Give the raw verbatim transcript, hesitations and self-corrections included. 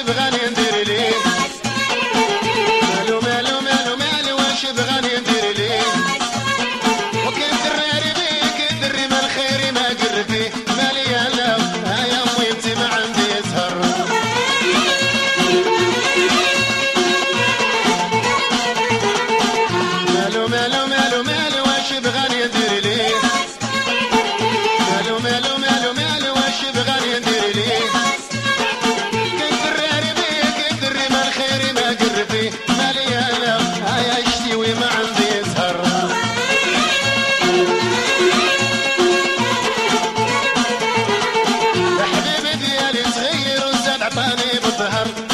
بغاني ندير ليه مالو مالو مالو مالو واش بغاني ندير ليه وكان دراري بيك دري ما الخير ما قر فيه مالي انا يا امي انت ما عندي زهر مالو مالو مالو مالو واش بغاني ندير ليه مالو مالو مالو مالو واش بغاني ندير ليه كان دراري بيك دري ما الخير ما قر فيه مالي انا يا اشتوي ما عندي زهر يا حبيبي ديالي صغير وزاد عطاني بالظهر